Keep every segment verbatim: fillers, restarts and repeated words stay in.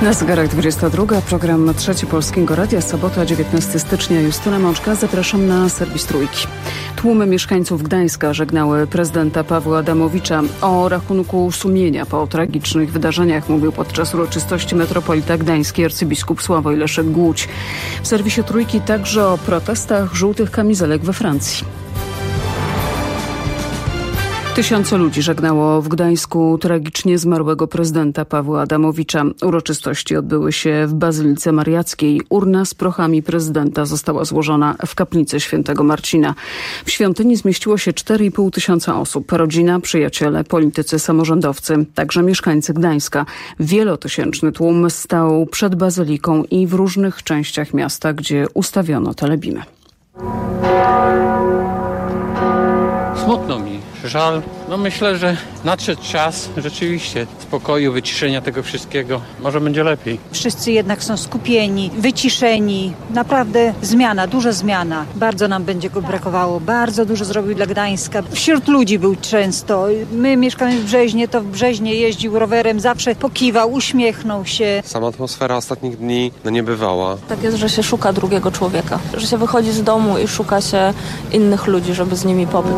Na zegarach dwudziesta druga, program Trzeci Polskiego Radia, sobota dziewiętnastego stycznia. Justyna Mączka, zapraszam na serwis Trójki. Tłumy mieszkańców Gdańska żegnały prezydenta Pawła Adamowicza. O rachunku sumienia po tragicznych wydarzeniach mówił podczas uroczystości metropolita gdański arcybiskup Sławoj Leszek Głódź. W serwisie Trójki także o protestach żółtych kamizelek we Francji. Tysiące ludzi żegnało w Gdańsku tragicznie zmarłego prezydenta Pawła Adamowicza. Uroczystości odbyły się w Bazylice Mariackiej. Urna z prochami prezydenta została złożona w kaplicy świętego Marcina. W świątyni zmieściło się cztery i pół tysiąca osób. Rodzina, przyjaciele, politycy, samorządowcy, także mieszkańcy Gdańska. Wielotysięczny tłum stał przed bazyliką i w różnych częściach miasta, gdzie ustawiono telebimy. Smutno mi, żal. No myślę, że nadszedł czas rzeczywiście spokoju, wyciszenia tego wszystkiego. Może będzie lepiej. Wszyscy jednak są skupieni, wyciszeni. Naprawdę zmiana, duża zmiana. Bardzo nam będzie go brakowało. Bardzo dużo zrobił dla Gdańska. Wśród ludzi był często. My mieszkamy w Brzeźnie, to w Brzeźnie jeździł rowerem, zawsze pokiwał, uśmiechnął się. Sama atmosfera ostatnich dni no nie bywała. Tak jest, że się szuka drugiego człowieka. Że się wychodzi z domu i szuka się innych ludzi, żeby z nimi pobyć.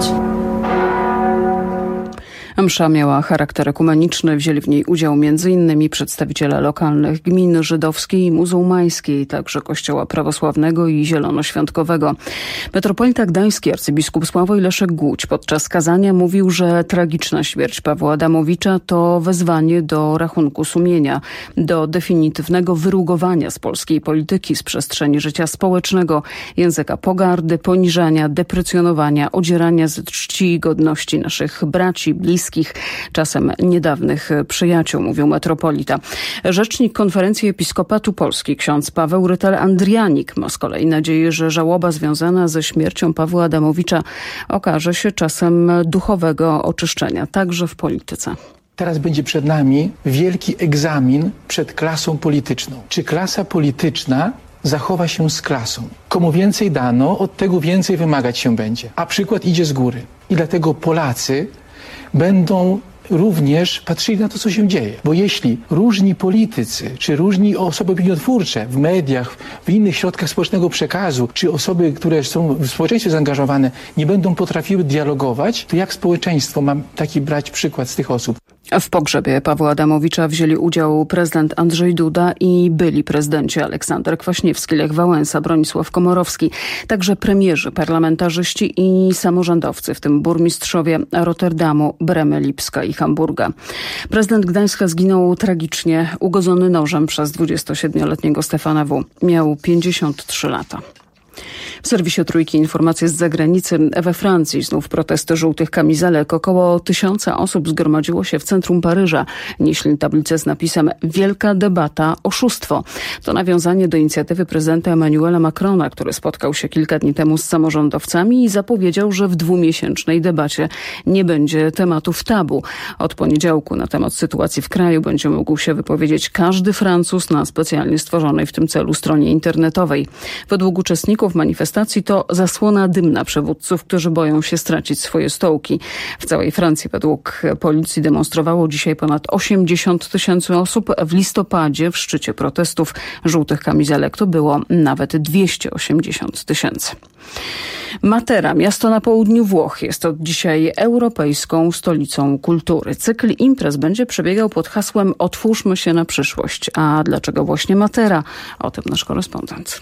Msza miała charakter ekumeniczny, wzięli w niej udział m.in. przedstawiciele lokalnych gmin żydowskiej i muzułmańskiej, także kościoła prawosławnego i zielonoświątkowego. Metropolita gdański arcybiskup Sławoj Leszek Głódź podczas kazania mówił, że tragiczna śmierć Pawła Adamowicza to wezwanie do rachunku sumienia, do definitywnego wyrugowania z polskiej polityki, z przestrzeni życia społecznego, języka pogardy, poniżania, deprecjonowania, odzierania z czci i godności naszych braci, bliskich, czasem niedawnych przyjaciół, mówił metropolita. Rzecznik Konferencji Episkopatu Polski, ksiądz Paweł Rytel-Andrianik, ma z kolei nadzieję, że żałoba związana ze śmiercią Pawła Adamowicza okaże się czasem duchowego oczyszczenia, także w polityce. Teraz będzie przed nami wielki egzamin przed klasą polityczną. Czy klasa polityczna zachowa się z klasą? Komu więcej dano, od tego więcej wymagać się będzie. A przykład idzie z góry. I dlatego Polacy będą również patrzyli na to, co się dzieje. Bo jeśli różni politycy, czy różni osoby opiniotwórcze w mediach, w innych środkach społecznego przekazu, czy osoby, które są w społeczeństwie zaangażowane, nie będą potrafiły dialogować, to jak społeczeństwo ma taki brać przykład z tych osób? W pogrzebie Pawła Adamowicza wzięli udział prezydent Andrzej Duda i byli prezydenci Aleksander Kwaśniewski, Lech Wałęsa, Bronisław Komorowski, także premierzy, parlamentarzyści i samorządowcy, w tym burmistrzowie Rotterdamu, Bremy, Lipska i Hamburga. Prezydent Gdańska zginął tragicznie, ugodzony nożem przez dwudziestosiedmioletniego Stefana W. Miał pięćdziesiąt trzy lata. W serwisie Trójki informacje z zagranicy. We Francji znów protesty żółtych kamizelek. Około tysiąca osób zgromadziło się w centrum Paryża. Nieśli tablicę z napisem Wielka debata, oszustwo. To nawiązanie do inicjatywy prezydenta Emmanuela Macrona, który spotkał się kilka dni temu z samorządowcami i zapowiedział, że w dwumiesięcznej debacie nie będzie tematów tabu. Od poniedziałku na temat sytuacji w kraju będzie mógł się wypowiedzieć każdy Francuz na specjalnie stworzonej w tym celu stronie internetowej. Według uczestników manifestacji to zasłona dymna przywódców, którzy boją się stracić swoje stołki. W całej Francji według policji demonstrowało dzisiaj ponad osiemdziesiąt tysięcy osób. W listopadzie w szczycie protestów żółtych kamizelek to było nawet dwieście osiemdziesiąt tysięcy. Matera, miasto na południu Włoch, jest od dzisiaj europejską stolicą kultury. Cykl imprez będzie przebiegał pod hasłem Otwórzmy się na przyszłość. A dlaczego właśnie Matera? O tym nasz korespondent.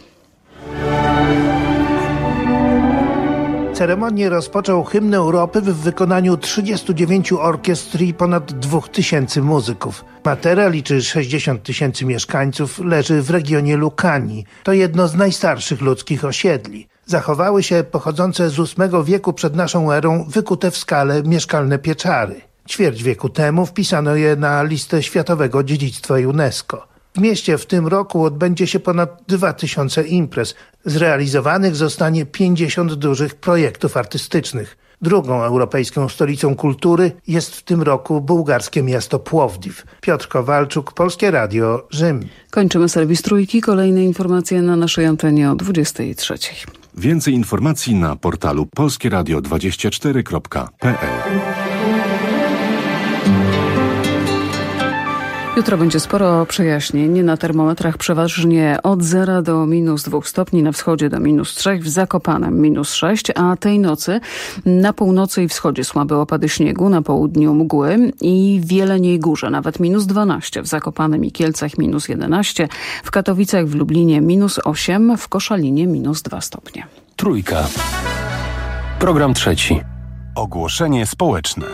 Ceremonię rozpoczął hymn Europy w wykonaniu trzydziestu dziewięciu orkiestr i ponad dwóch tysięcy muzyków. Matera liczy sześćdziesiąt tysięcy mieszkańców, leży w regionie Lucanii. To jedno z najstarszych ludzkich osiedli. Zachowały się pochodzące z ósmego wieku przed naszą erą wykute w skale mieszkalne pieczary. Ćwierć wieku temu wpisano je na listę Światowego Dziedzictwa UNESCO. W mieście w tym roku odbędzie się ponad dwa tysiące imprez. Zrealizowanych zostanie pięćdziesiąt dużych projektów artystycznych. Drugą europejską stolicą kultury jest w tym roku bułgarskie miasto Płowdiw. Piotr Kowalczuk, Polskie Radio, Rzym. Kończymy serwis Trójki. Kolejne informacje na naszej antenie o dwudziestej trzeciej. Więcej informacji na portalu polskie radio dwadzieścia cztery kropka p l. Jutro będzie sporo przejaśnień. Na termometrach przeważnie od zera do minus dwóch stopni, na wschodzie do minus trzech, w Zakopanem minus sześć, a tej nocy na północy i wschodzie słabe opady śniegu, na południu mgły i w Jeleniej Górze nawet minus dwanaście, w Zakopanem i Kielcach minus jedenaście, w Katowicach, w Lublinie minus osiem, w Koszalinie minus dwa stopnie. Trójka. Program trzeci. Ogłoszenie społeczne.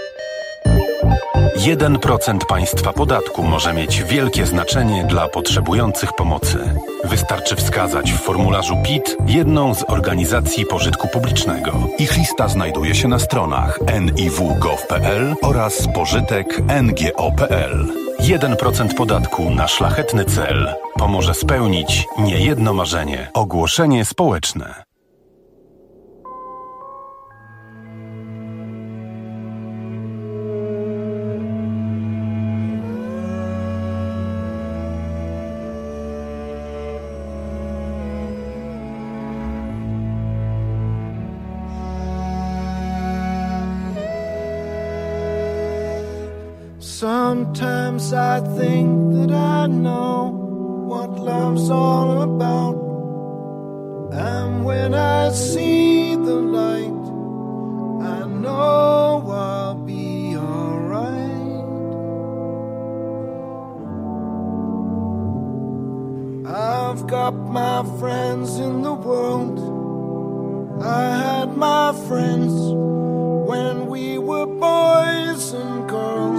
jeden procent państwa podatku może mieć wielkie znaczenie dla potrzebujących pomocy. Wystarczy wskazać w formularzu P I T jedną z organizacji pożytku publicznego. Ich lista znajduje się na stronach en i w kropka gov kropka pe el oraz pożytek kropka en ge o kropka pe el. jeden procent podatku na szlachetny cel pomoże spełnić niejedno marzenie. Ogłoszenie społeczne. Sometimes I think that I know what love's all about, and when I see the light, I know I'll be alright. I've got my friends in the world, I had my friends when we were boys and girls.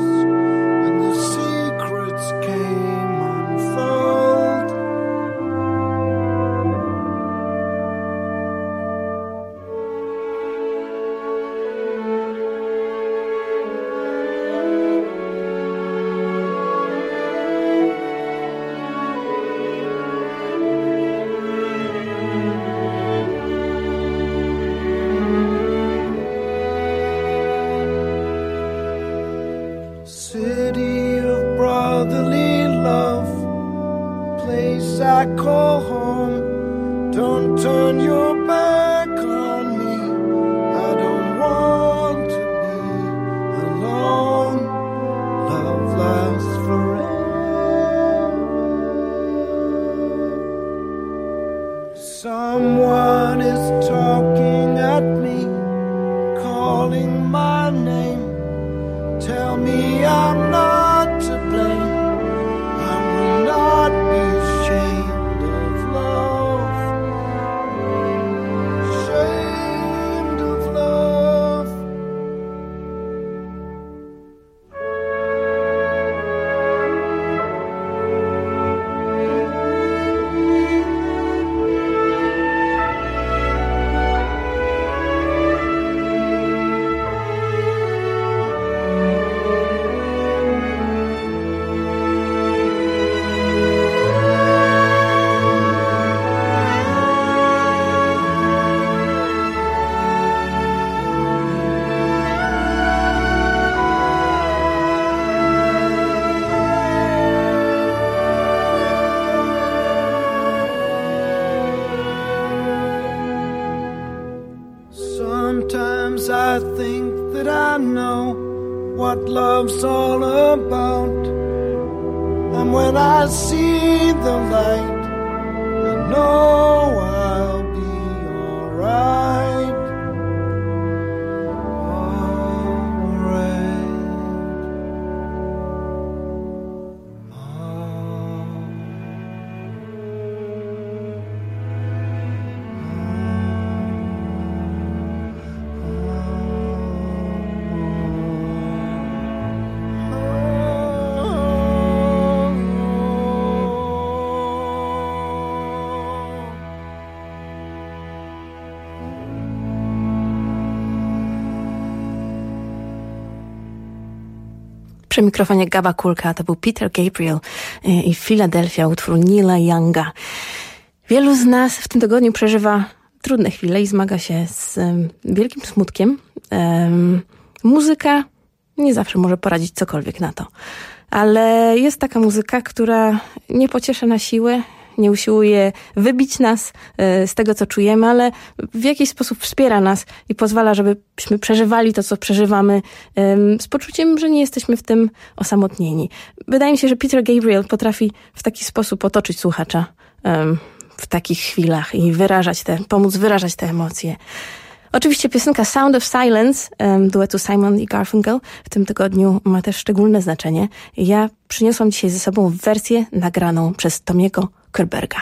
Sometimes I think that I know what love's all about, and when I see the light, I know I'll be alright. Przy mikrofonie Gaba Kulka, to był Peter Gabriel i Philadelphia, utwór Neila Younga. Wielu z nas w tym tygodniu przeżywa trudne chwile i zmaga się z um, wielkim smutkiem. Um, muzyka nie zawsze może poradzić cokolwiek na to. Ale jest taka muzyka, która nie pociesza na siłę, nie usiłuje wybić nas z tego, co czujemy, ale w jakiś sposób wspiera nas i pozwala, żebyśmy przeżywali to, co przeżywamy z poczuciem, że nie jesteśmy w tym osamotnieni. Wydaje mi się, że Peter Gabriel potrafi w taki sposób otoczyć słuchacza w takich chwilach i wyrażać te, pomóc wyrażać te emocje. Oczywiście piosenka Sound of Silence um, duetu Simon i Garfunkel w tym tygodniu ma też szczególne znaczenie. Ja przyniosłam dzisiaj ze sobą wersję nagraną przez Tomiego Körberga.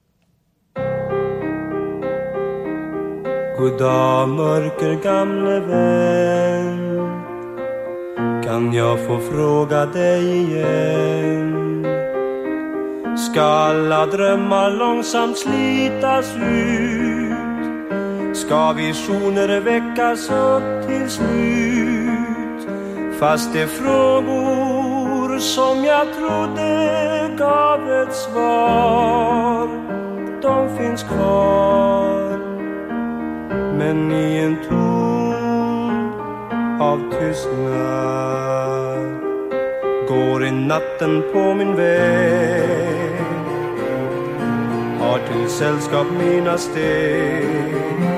Goddag mörker gamle vän, kan jag få fråga dig igen? Ska alla drömmar långsamt slitas ut? Ska visioner väckas upp till slut? Fast det frågor som jag trodde gav ett svar, de finns kvar. Men i en ton av tystnad går in natten på min väg, har till sällskap mina steg.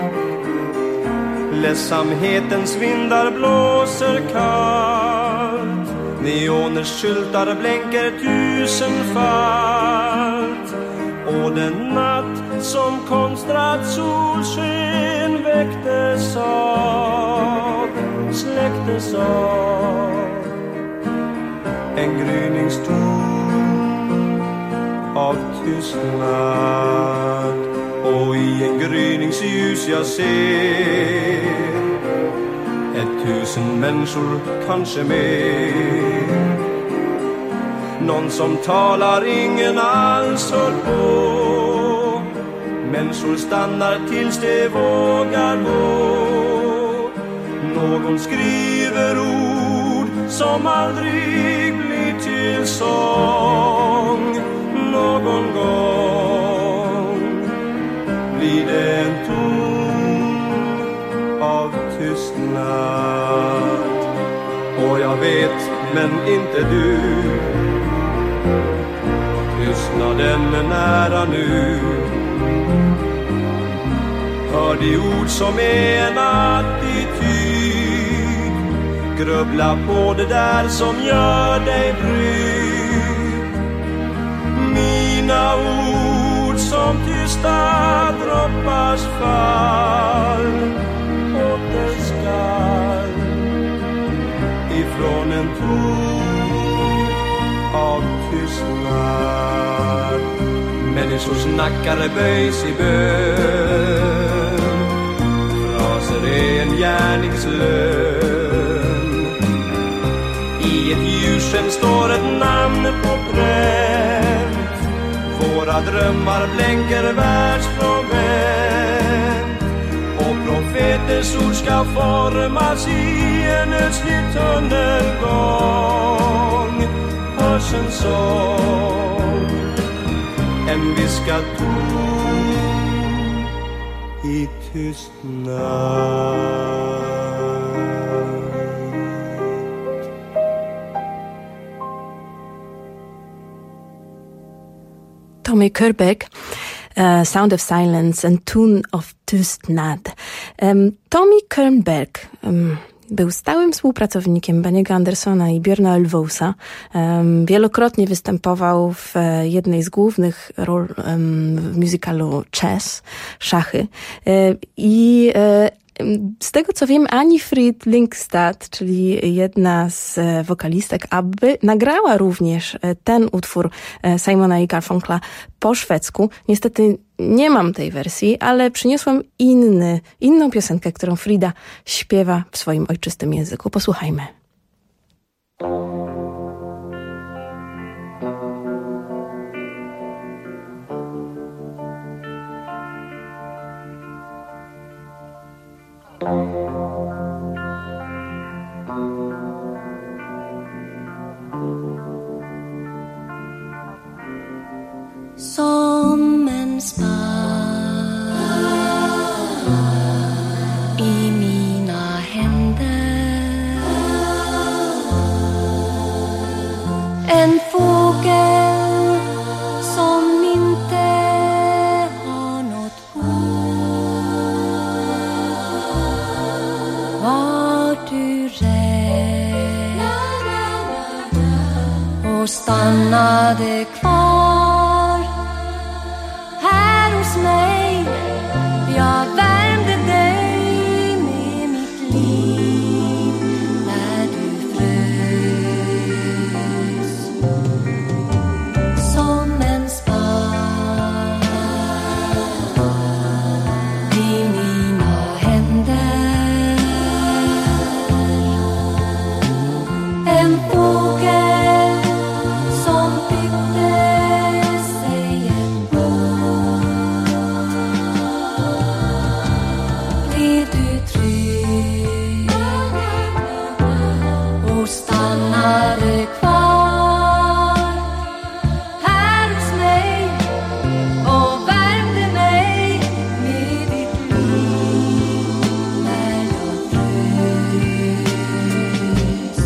Ledsamhetens vindar blåser kallt, neoners skyltar blänker tusenfalt, och den natt som konstrat solsken väcktes av, släcktes av en gryningston av tystnad. Och i en gryningsljus jag ser ett tusen människor, kanske mer. Någon som talar ingen alls hör på. Människor stannar tills de vågar gå. Någon skriver ord som aldrig blir till sång. Någon gång blir det en ton av tystnad. Och jag vet, men inte du, tystnaden är nära nu. Hör de ord som är en attityd. Grubbla på det där som gör dig brydd. Mina ord som tysta droppars fall återskall ifrån en ton av tystnad. Människors nackar böjs i bön. Fraser är en gärningslön. I ett ljussken står ett namn på pränt. Våra drömmar blänker världsfrånvänt. Och profeters ord ska formas i en ödslig tunnelgång. Hörs en sång, en viskad ton i tystnad. Tommy Körberg, uh, Sound of Silence and Tune of Tystnad. Um, Tommy Körberg um, był stałym współpracownikiem Benny'ego Andersona i Björna Ulvausa. Um, wielokrotnie występował w jednej z głównych ról um, w musicalu Chess, Szachy. Um, I um, z tego co wiem, Anni Frid Lyngstad, czyli jedna z wokalistek ABBY, nagrała również ten utwór Simona i Garfunkla po szwedzku. Niestety nie mam tej wersji, ale przyniosłam inny, inną piosenkę, którą Frida śpiewa w swoim ojczystym języku. Posłuchajmy. Som en spark i mina händer. En fågel som inte stannade kvar här hos mig. Jag värmde dig med mitt liv när du frös som en spar i mina händer. En fågel som byggde sig ett bo. Blev du trygg och stannade kvar här hos mig och värmde mig med ditt liv när jag frös.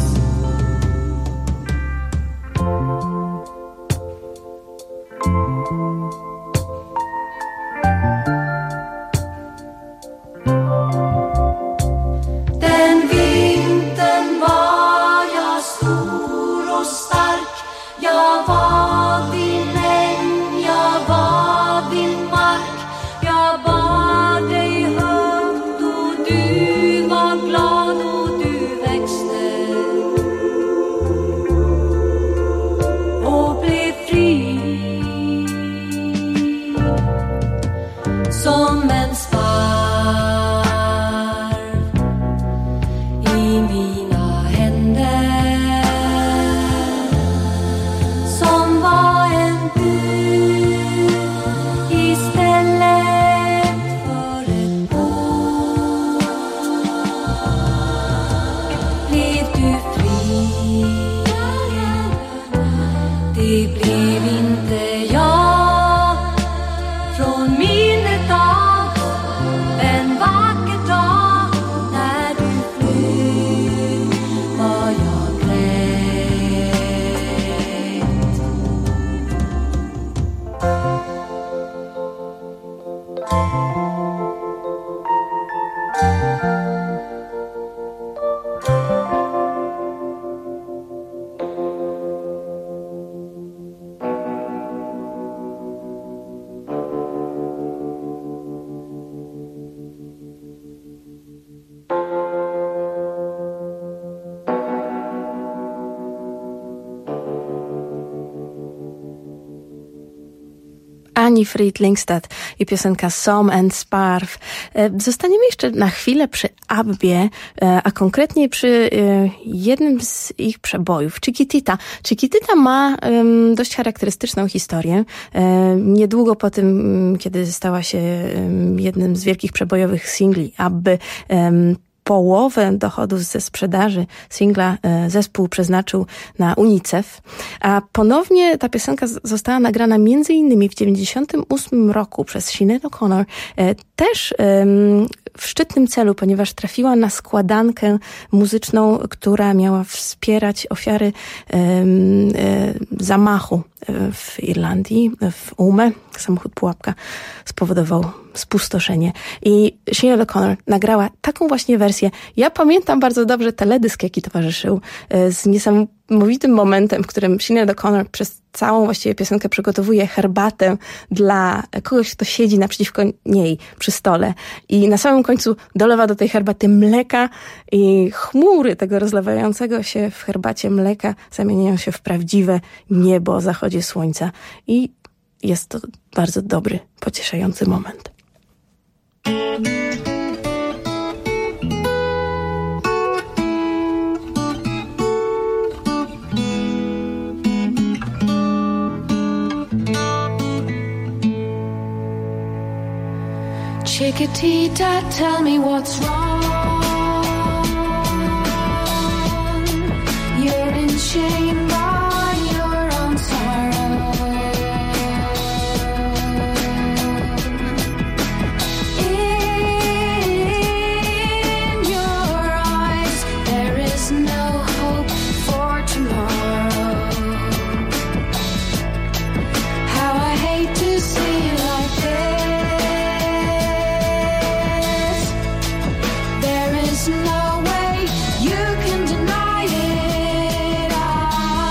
Den vintern var jag stor och stark. Jag var din äng, jag var din mark. Jag bar dig högt och du var glad och du växte och blev fri som en sparv i mina händer, som var en bud istället för ett bo. Blev du fri? Det blev inte jag. Från minnet av en vacker dag när du flög var jag grät. Anni Frid Lyngstad i piosenka Som en Sparv. Zostaniemy jeszcze na chwilę przy Abbie, a konkretnie przy jednym z ich przebojów, Chiquitita. Chiquitita ma dość charakterystyczną historię. Niedługo po tym, kiedy stała się jednym z wielkich przebojowych singli Abby, połowę dochodów ze sprzedaży singla zespół przeznaczył na UNICEF, a ponownie ta piosenka została nagrana między innymi w dziewięćdziesiątym ósmym roku przez Sinead O'Connor, też w szczytnym celu, ponieważ trafiła na składankę muzyczną, która miała wspierać ofiary zamachu w Irlandii, w Ume. Samochód pułapka spowodował spustoszenie. I Sinead O'Connor nagrała taką właśnie wersję. Ja pamiętam bardzo dobrze teledysk, jaki towarzyszył, z niesamowitym momentem, w którym Sinead O'Connor przez całą właściwie piosenkę przygotowuje herbatę dla kogoś, kto siedzi naprzeciwko niej przy stole. I na samym końcu dolewa do tej herbaty mleka i chmury tego rozlewającego się w herbacie mleka zamieniają się w prawdziwe niebo o zachodzie słońca. I jest to bardzo dobry, pocieszający moment. Chiquitita, tell me what's wrong. You're in shame by your own sorrow. In your eyes, there is no hope for tomorrow. How I hate to see you like this. No way you can deny it. I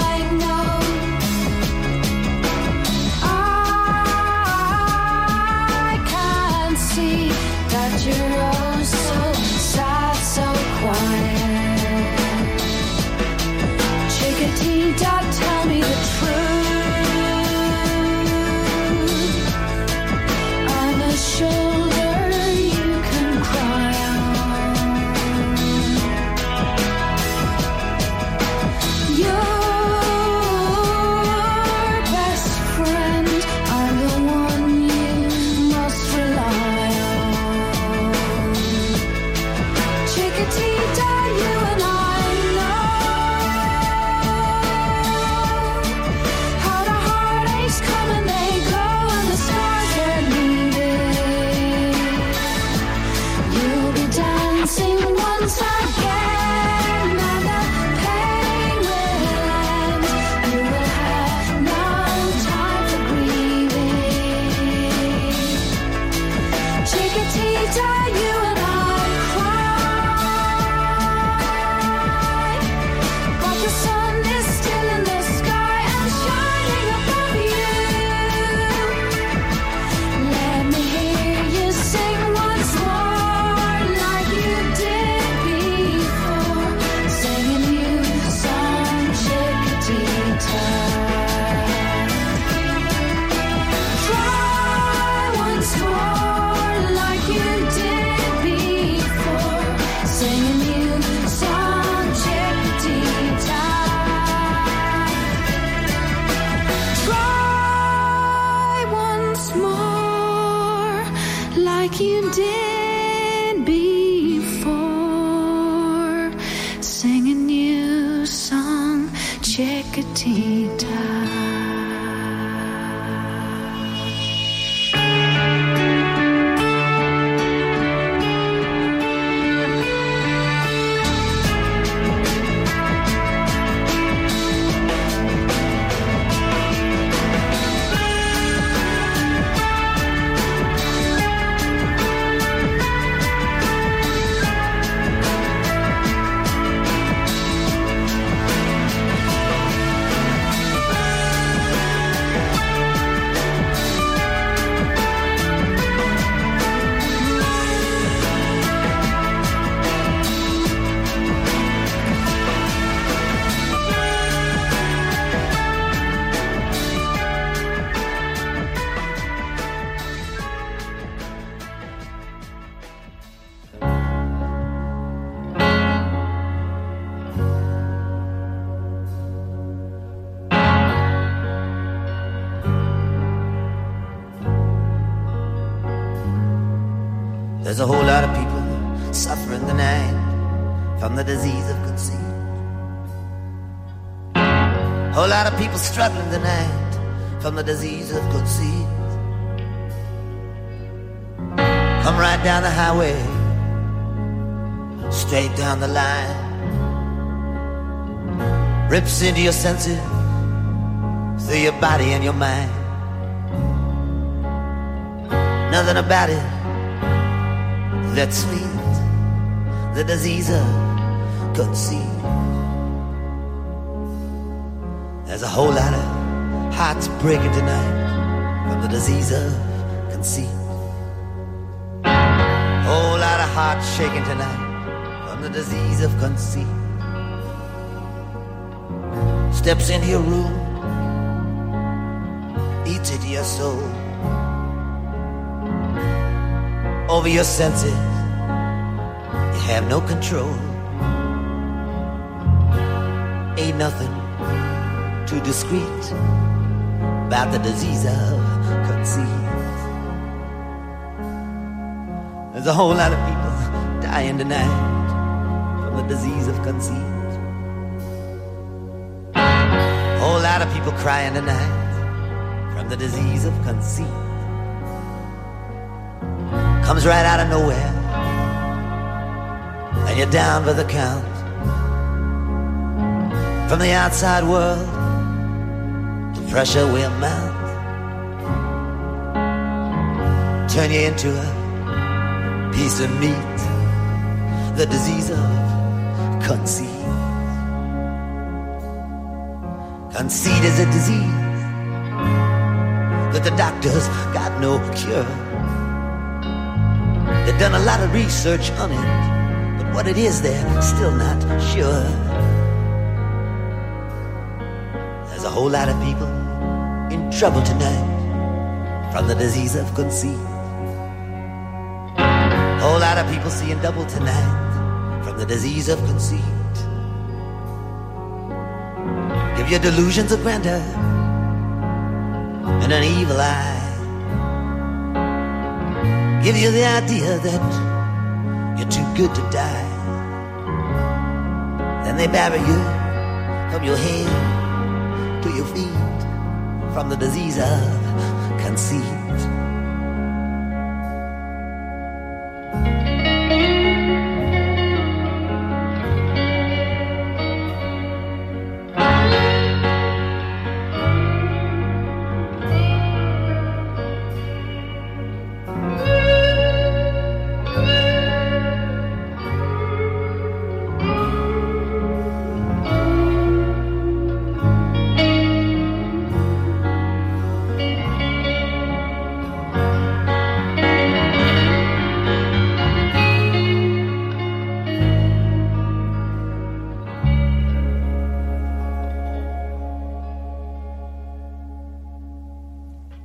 like you did before. Sing a new song, Chickatee-ta. There's a whole lot of people suffering tonight from the disease of conceit. Whole lot of people struggling tonight from the disease of conceit. Come right down the highway, straight down the line, rips into your senses, through your body and your mind. Nothing about it that's sweet, the disease of conceit. There's a whole lot of hearts breaking tonight from the disease of conceit. Whole lot of hearts shaking tonight from the disease of conceit. Steps into your room, eats into your soul, over your senses, you have no control. Ain't nothing too discreet about the disease of conceit. There's a whole lot of people dying tonight from the disease of conceit. Whole lot of people crying tonight from the disease of conceit. Comes right out of nowhere, and you're down for the count. From the outside world, the pressure will mount, turn you into a piece of meat, the disease of conceit. Conceit is a disease that the doctors got no cure. They've done a lot of research on it, but what it is they're still not sure. There's a whole lot of people in trouble tonight from the disease of conceit. Whole lot of people seeing double tonight from the disease of conceit. Give you delusions of grandeur and an evil eye. Give you the idea that you're too good to die. Then they bury you from your head to your feet from the disease of conceit.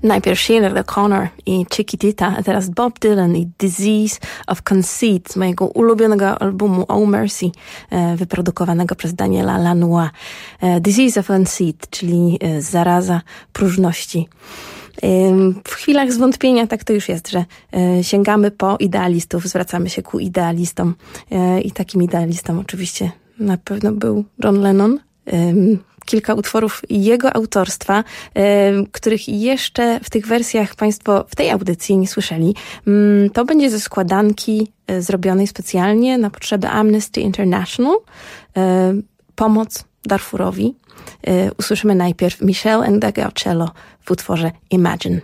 Najpierw Sinead O'Connor i Chiquitita, a teraz Bob Dylan i Disease of Conceit z mojego ulubionego albumu Oh Mercy, wyprodukowanego przez Daniela Lanois. Disease of Conceit, czyli zaraza próżności. W chwilach zwątpienia tak to już jest, że sięgamy po idealistów, zwracamy się ku idealistom i takim idealistą oczywiście na pewno był John Lennon. Kilka utworów jego autorstwa, których jeszcze w tych wersjach Państwo w tej audycji nie słyszeli. To będzie ze składanki zrobionej specjalnie na potrzeby Amnesty International. Pomoc Darfurowi. Usłyszymy najpierw Michelle Ndegeocello w utworze Imagine.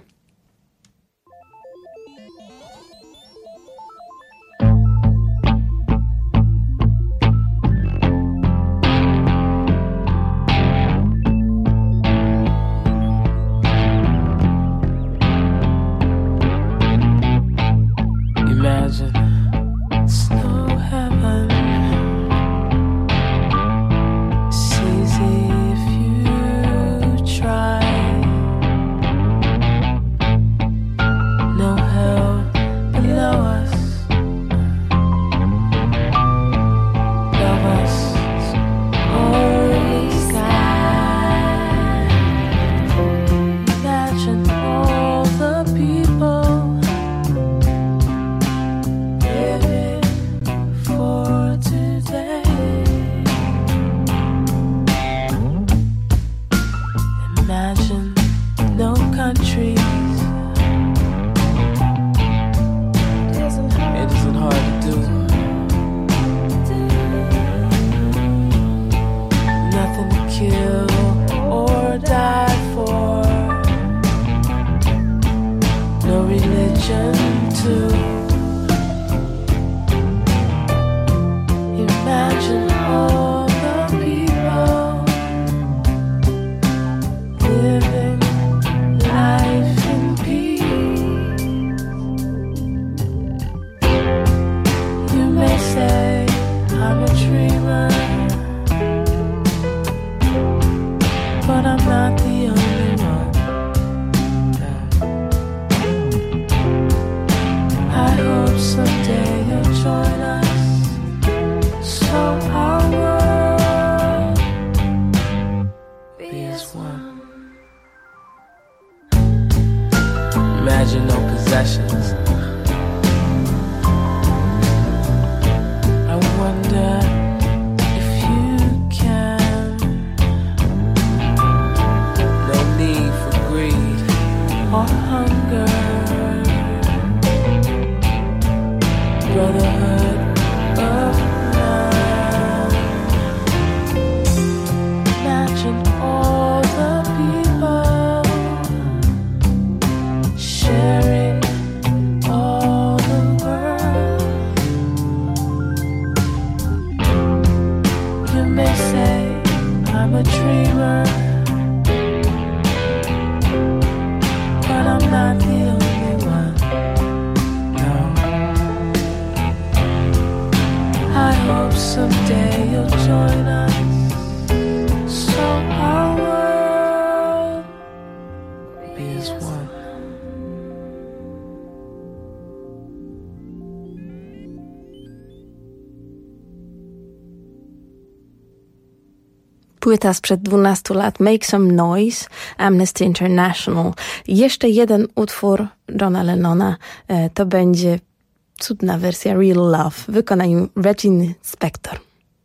Płyta sprzed dwunastu lat, Make Some Noise, Amnesty International. Jeszcze jeden utwór Johna Lennona, to będzie cudna wersja Real Love w wykonaniu Reginy Spektor.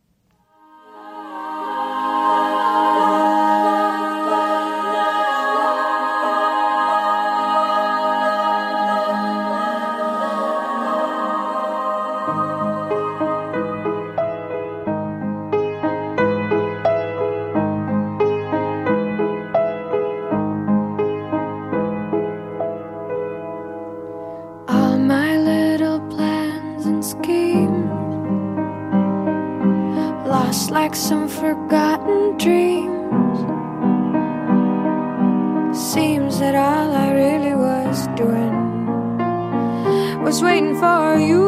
Like some forgotten dreams. Seems that all I really was doing was waiting for you.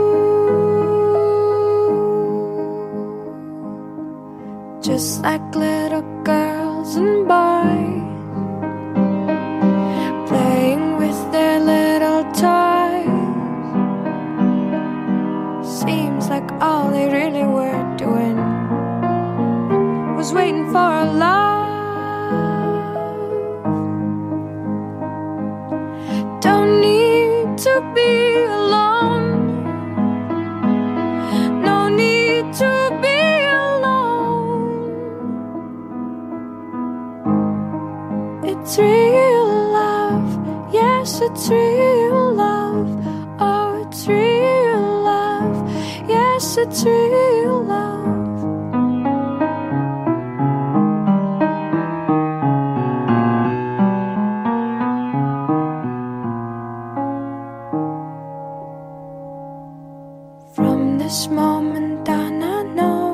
Just like little girls and boys Don't need to be alone. No need to be alone. It's real love. Yes, it's real love. Oh, it's real love. Yes, it's real love. From this moment on, I know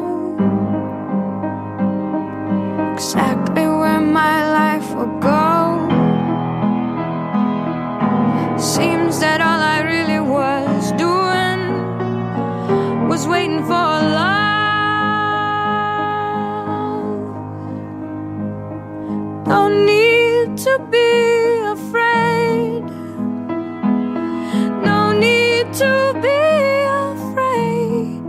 exactly where my life will go. Seems that all I really was doing was waiting for love. Don't need to be afraid. No need to be afraid.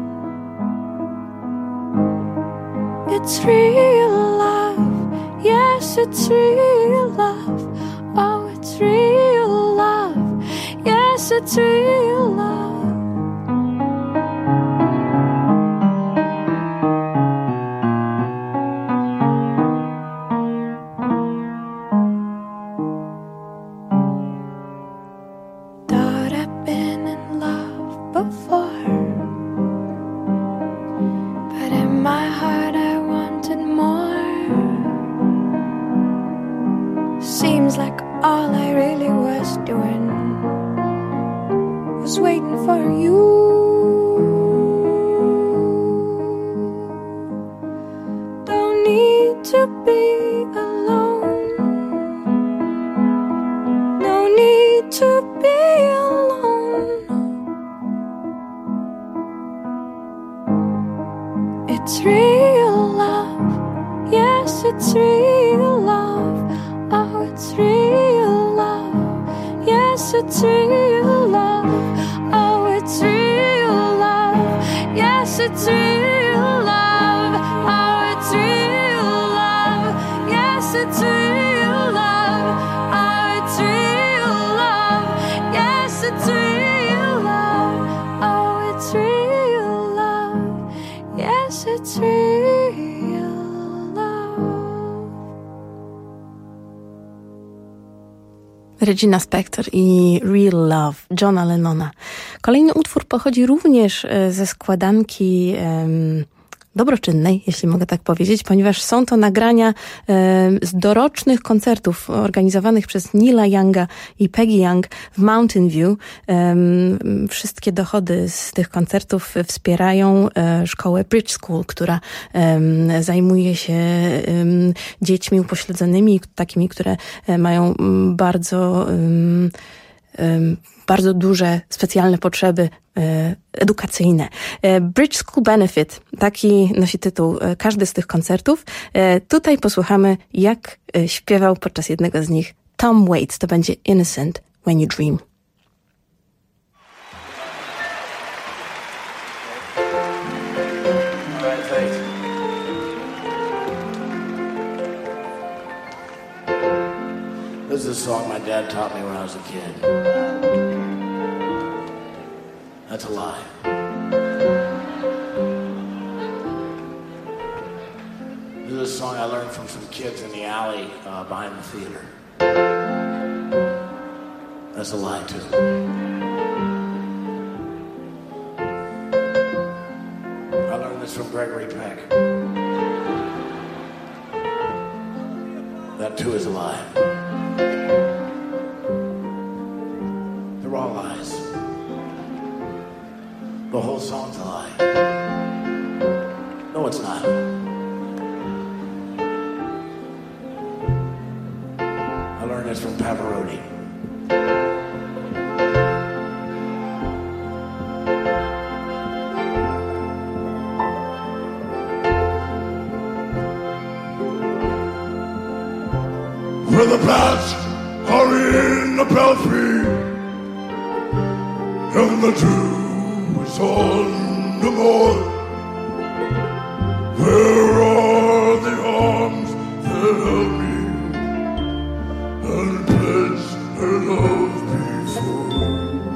It's real love. Yes, it's real love. Oh, it's real love. Yes, it's real love. Thought I'd been in love before, but in my heart I wanted more. Seems like all I really was doing was waiting for you. Don't need to be alone. No need to be alone. It's real love. Yes, it's real love. Oh, it's real love. Yes, it's real love. Oh, it's real love. Yes, it's real love. Oh, it's real love. Yes, it's real love. Oh, it's real love. Yes, it's real love. Oh, it's real love. Yes, it's real love. Regina Spektor i Real Love Johna Lennona. Kolejny utwór pochodzi również ze składanki um, dobroczynnej, jeśli mogę tak powiedzieć, ponieważ są to nagrania um, z dorocznych koncertów organizowanych przez Neila Younga i Peggy Young w Mountain View. Um, wszystkie dochody z tych koncertów wspierają um, szkołę Bridge School, która um, zajmuje się um, dziećmi upośledzonymi, takimi, które um, mają um, bardzo um, um, bardzo duże, specjalne potrzeby e, edukacyjne. E, Bridge School Benefit, taki nosi tytuł e, każdy z tych koncertów. E, tutaj posłuchamy, jak e, śpiewał podczas jednego z nich Tom Waits. To będzie Innocent When You Dream. This is a song my dad taught me when I was a kid. That's a lie. This is a song I learned from some kids in the alley uh, behind the theater. That's a lie, too. I learned this from Gregory Peck. That, too, is a lie. They're all lies. The whole song's a lie. No, it's not. I learned this from Pavarotti. Where the bats are in the belfry and the dew is on the moor. Where are the arms that held me and pledged her love love before.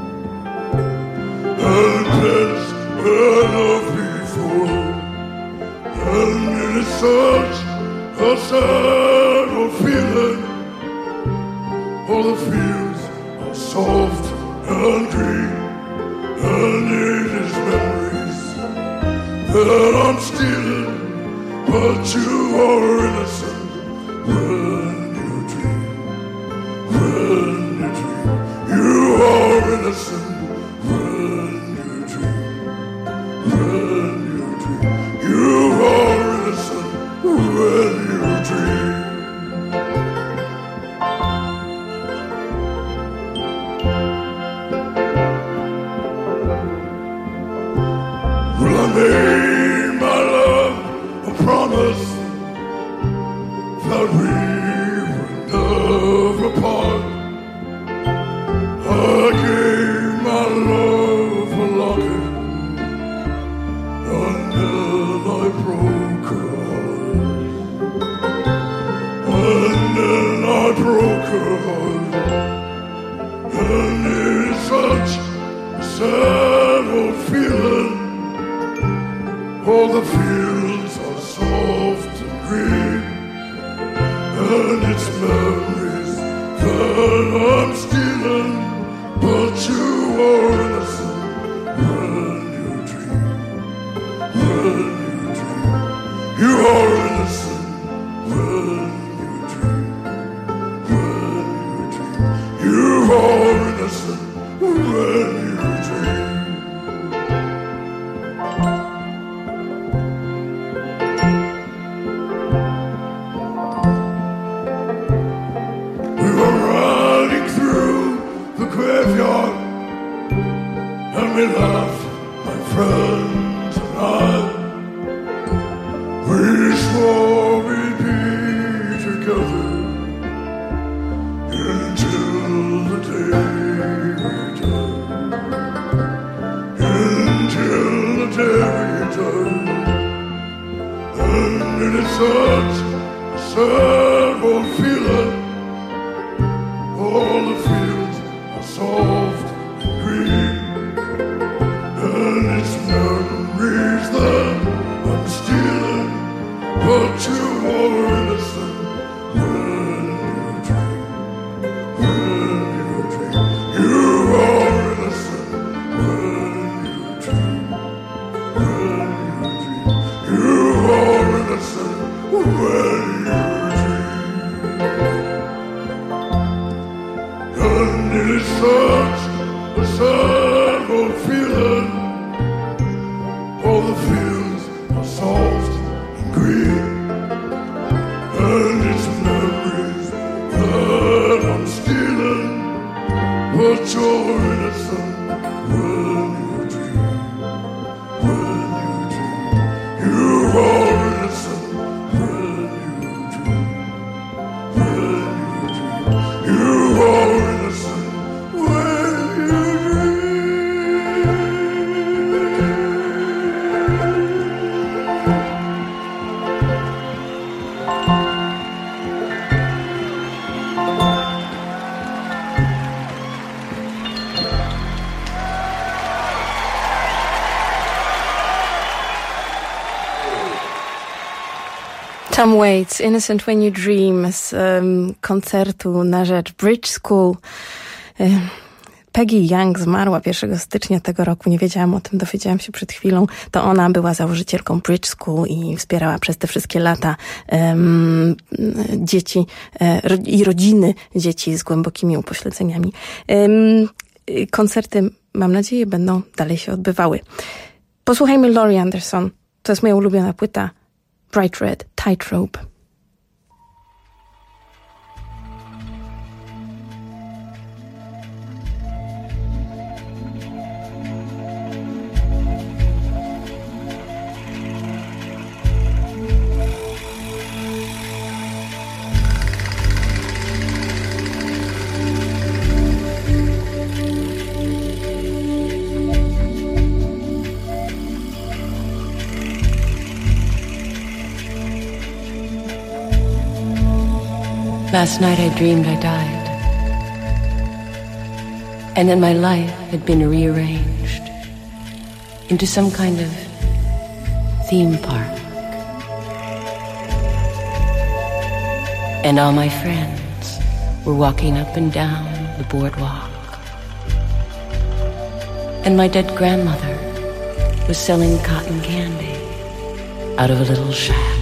And there's where love before. And it is such a sad old feeling. All the fields are soft and green. And it is memories that I'm stealing. But you are innocent when you dream. When you dream, you are innocent. When you dream, when you dream, you are innocent. When you dream. Will I make my love a promise that we will never part? I gave my love a locket, and then I broke her heart. And then I broke her heart. And it's such a sad old feeling. All the fields are soft and green, and it's memories that I'm stealing. But you are innocent when you dream. When you dream, you are innocent when you dream. When you dream, you are innocent when you dream. We laughed, my friends and I. We swore we'd be together until the day we died. Until the day we died. And it is such a sad old feeling. All the fields are soft and green. And it's memories that I'm stealing. But you are innocent when you dream. When you dream, you are innocent when you dream. When you dream, you are innocent when you dream. And it is such a sad old feeling. All the fields are soft and green, and it's memories that I'm stealing. But you're innocent when you dream. When you dream, you are innocent when you dream. When you dream, you are innocent when you dream. Tom Waits, Innocent When You Dream z um, koncertu na rzecz Bridge School. Peggy Young zmarła pierwszego stycznia tego roku. Nie wiedziałam o tym, dowiedziałam się przed chwilą. To ona była założycielką Bridge School i wspierała przez te wszystkie lata um, dzieci um, i rodziny dzieci z głębokimi upośledzeniami. Um, koncerty, mam nadzieję, będą dalej się odbywały. Posłuchajmy Laurie Anderson. To jest moja ulubiona płyta. Bright Red Tightrope. Last night I dreamed I died. and that my life had been rearranged into some kind of theme park. And all my friends were walking up and down the boardwalk. And my dead grandmother was selling cotton candy out of a little shack.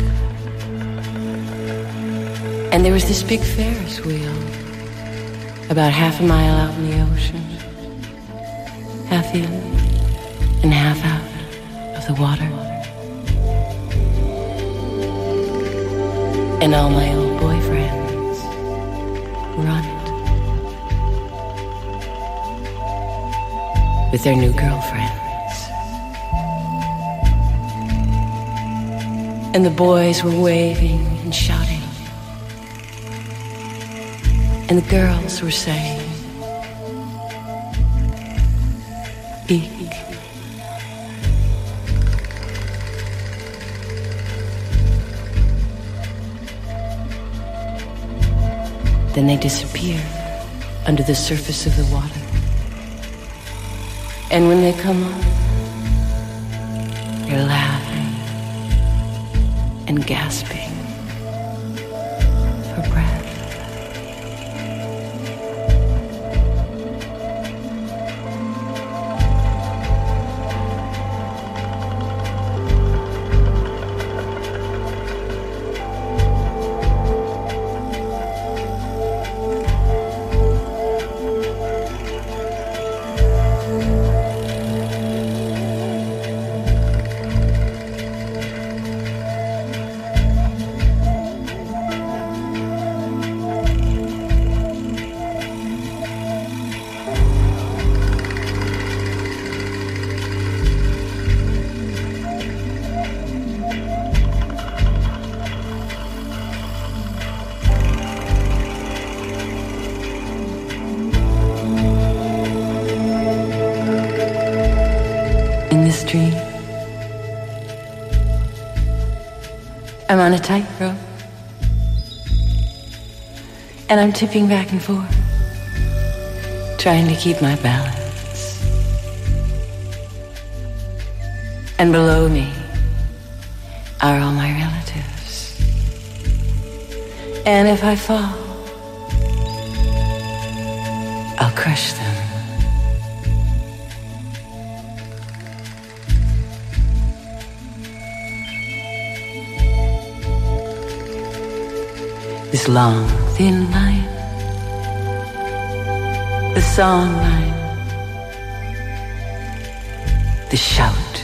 And there was this big Ferris wheel about half a mile out in the ocean, half in and half out of the water. And all my old boyfriends were on it with their new girlfriends. And the boys were waving and shouting. And the girls were saying, eek. Then they disappear under the surface of the water. And when they come up, they're laughing and gasping for breath. I'm on a tightrope, and I'm tipping back and forth, trying to keep my balance. And below me are all my relatives. And if I fall, I'll crush them. This long, thin line, the song line, the shout,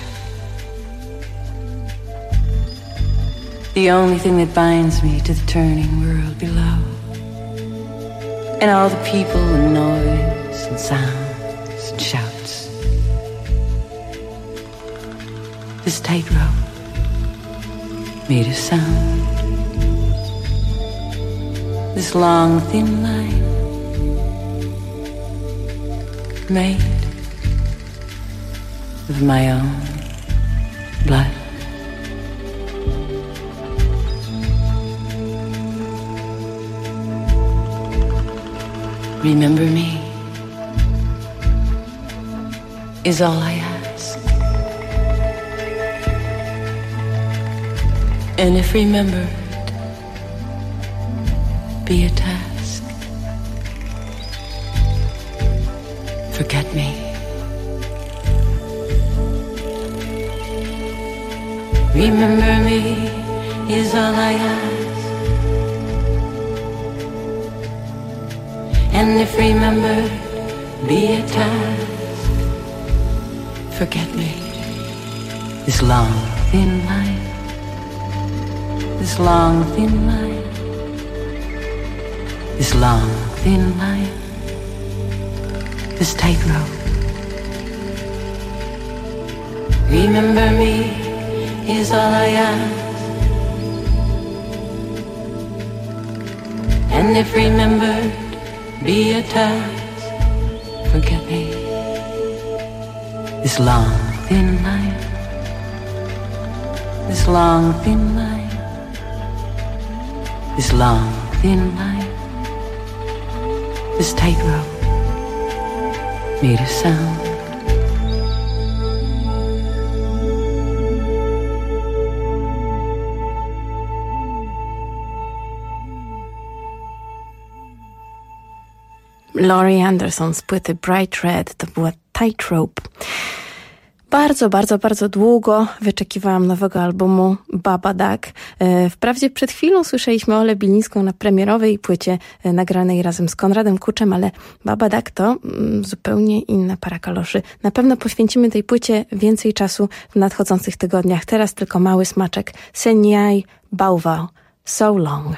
the only thing that binds me to the turning world below, and all the people and noise and sounds and shouts. This tightrope made a sound. This long, thin line made of my own blood. Remember me is all I ask. And if remembered be a task, forget me. Remember me is all I ask. And if remembered be a task, forget me. This long, thin line, this long, thin line, this long, thin line, this tightrope. Remember me is all I ask. And if remembered be a task, forget me. This long, thin line, this long, thin line, this long, thin line, this tightrope. made a sound. Laurie Anderson z płyty Bright Red, to była Tightrope. Bardzo, bardzo, bardzo długo wyczekiwałam nowego albumu Baba Duck. Wprawdzie przed chwilą słyszeliśmy Olę Bilińską na premierowej płycie nagranej razem z Konradem Kuczem, ale Baba Duck to zupełnie inna para kaloszy. Na pewno poświęcimy tej płycie więcej czasu w nadchodzących tygodniach. Teraz tylko mały smaczek. Senyai Bauwau, So Long.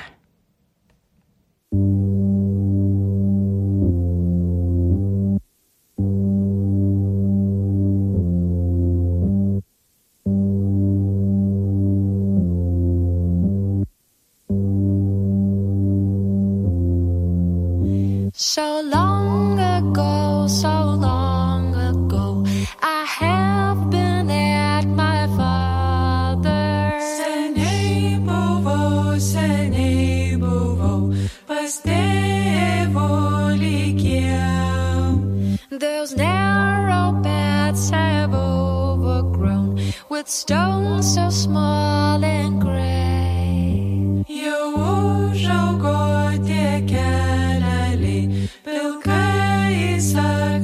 So long ago, so long ago, I have been at my father's. Ce n'est beau, ce n'est beau, pas those narrow paths have overgrown with stones so small and gray. Jau užaugo tie keleliai pilkais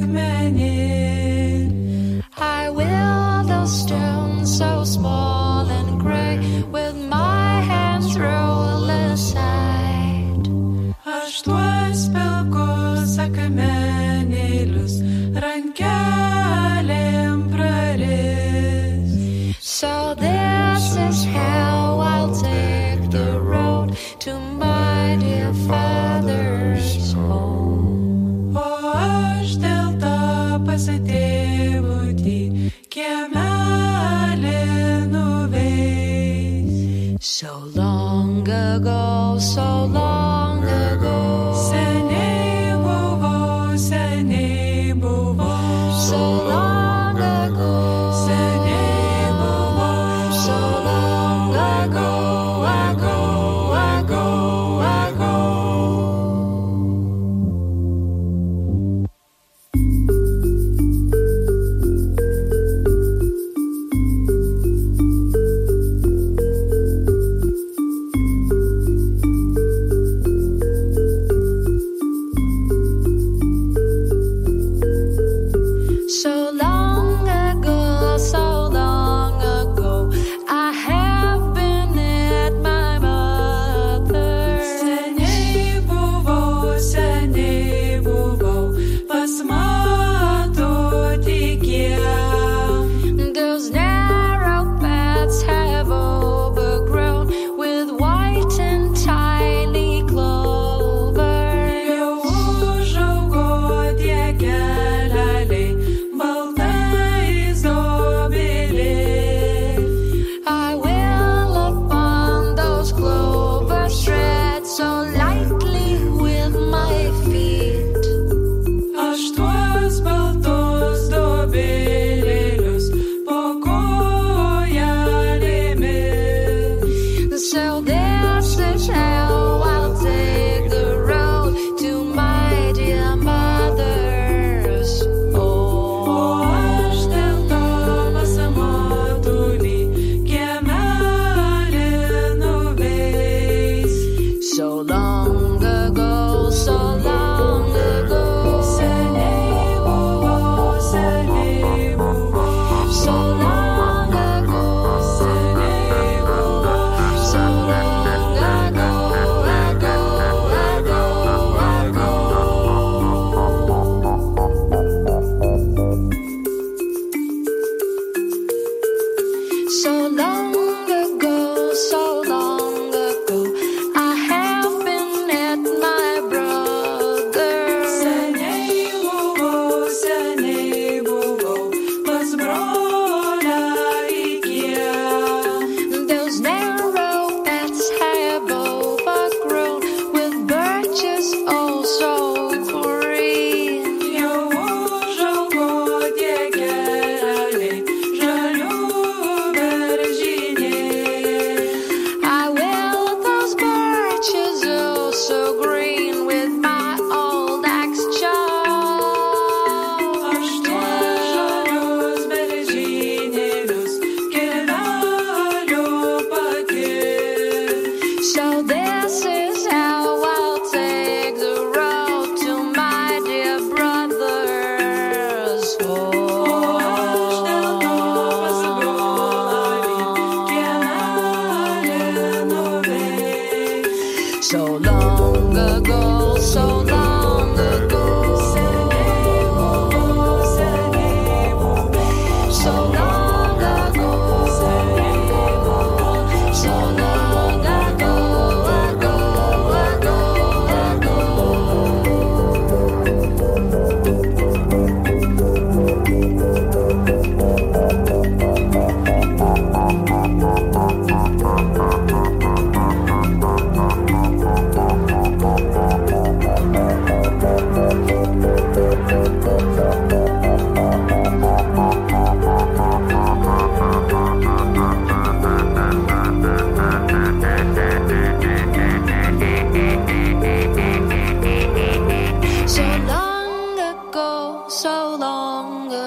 akmenin. I will those stones so small and gray with my hands roll aside. Aš tuos pilkus akmenėlius rankelėm praris. So this is how I'll take the road to my dear father's home. O aš dėl to pasitėvutį kiemelį nuveis. So long ago, so long ago. Seniai buvo, seniai buvo. So long ago. Seniai buvo, so long ago, ago, ago, ago.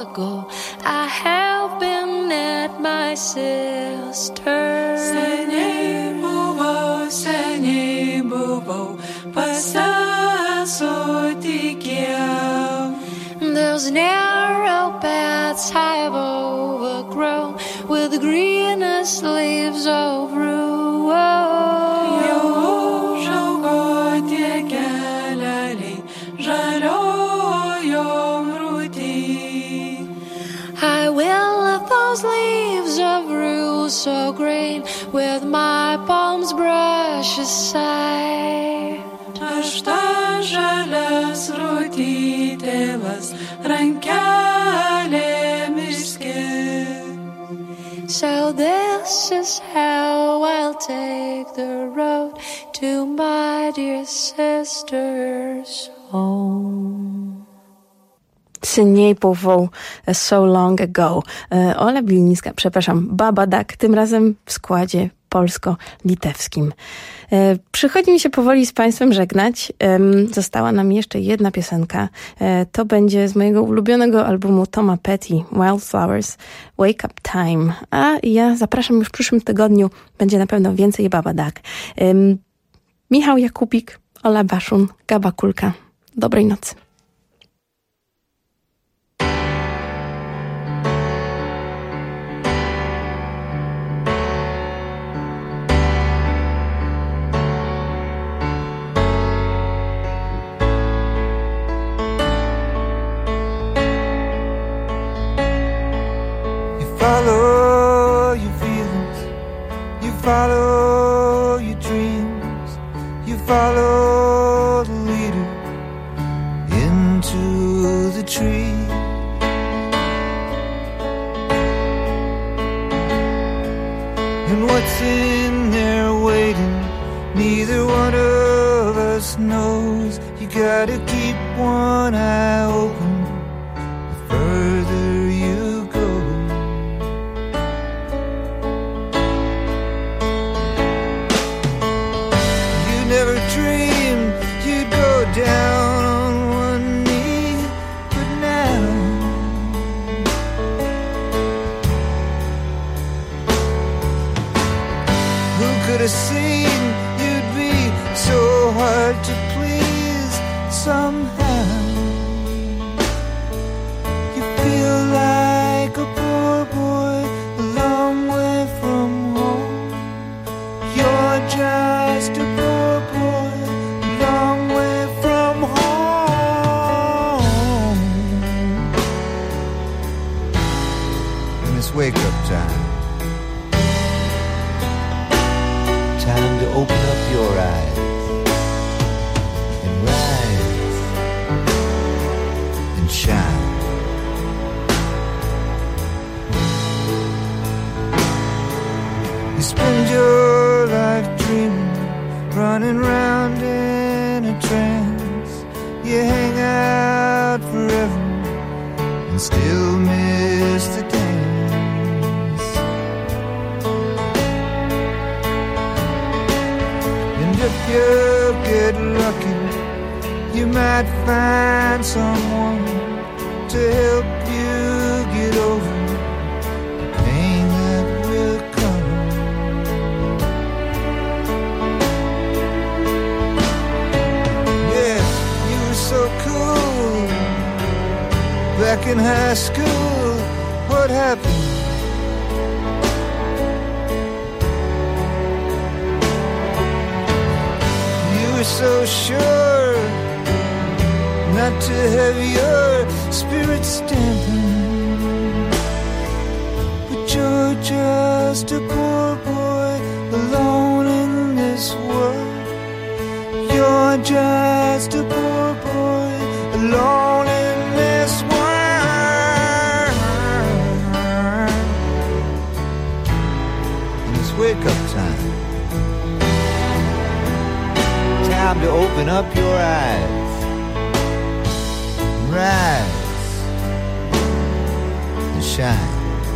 ago, I have been at my sister. Seni buvo, seni buvo, pas esu tikėjau. Those narrow paths I've overgrown with the greenest leaves of rue. Jau užaugo tie keleliai, žaliojom rūty. I will let those leaves of rue so green with my palms brush aside. Aš ta žalias rūtytėlas, rankelėm išskir. So this is how I'll take the road to my dear sister's home. Sniej powoł So Long Ago. Ola Bilińska, przepraszam, Baba Duck, tym razem w składzie polsko-litewskim. Przychodzi mi się powoli z Państwem żegnać. Została nam jeszcze jedna piosenka. To będzie z mojego ulubionego albumu Toma Petty, Wildflowers, Wake Up Time. A ja zapraszam już w przyszłym tygodniu. Będzie na pewno więcej Baba Duck. Michał Jakubik, Ola Baszun, Gaba Kulka. Dobrej nocy. Follow your feelings, you follow your dreams, you follow the leader into the tree. And what's in there waiting, neither one of us knows. You gotta keep one eye open the further you go. Never dreamed you'd go down on one knee, but now who could have seen you'd be so hard to please? Somehow you feel like a poor boy a long way from home. You're just a poor boy a long way from home. And it's wake up time. Time to open up your eyes and rise and shine. You spend your life dreaming, running round in a trance. You hang out forever and still miss the dance. And if you get lucky, you might find someone to help you get over the pain that will come. Yeah, you were so cool back in high school. What happened? You were so sure not to have your spirit stamping, but you're just a poor boy alone in this world. You're just a poor boy alone in this world. And it's wake up time. Time to open up your eyes, rise and shine.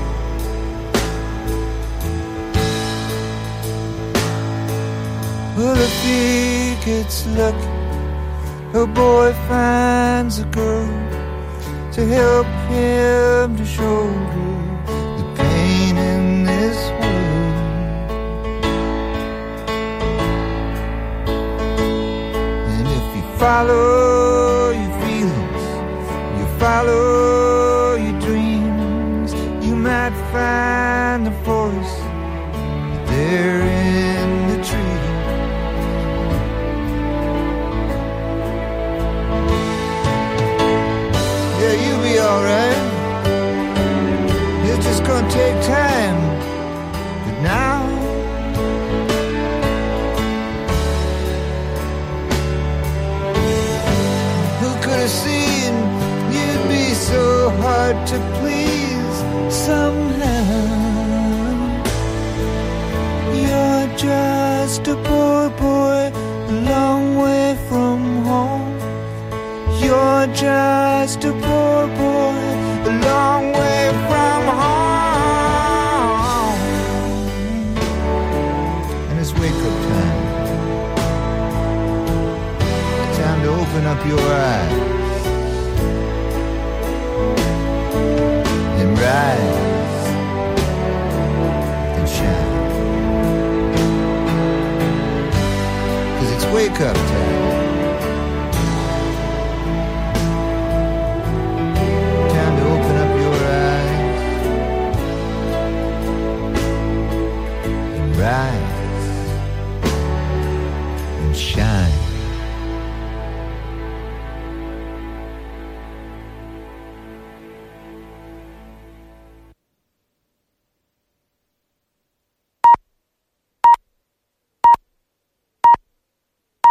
Well, if he gets lucky, a boy finds a girl to help him to shoulder the pain in this world. And if you follow your feelings, you follow your dreams, you might find the force there in the tree. Yeah, you'll be alright. It's just gonna take time. But now who could have seen you'd be so hard to please somehow? You're just a poor boy, a long way from home. You're just a poor boy, a long way from home. And it's wake up time. Time to open up your eyes.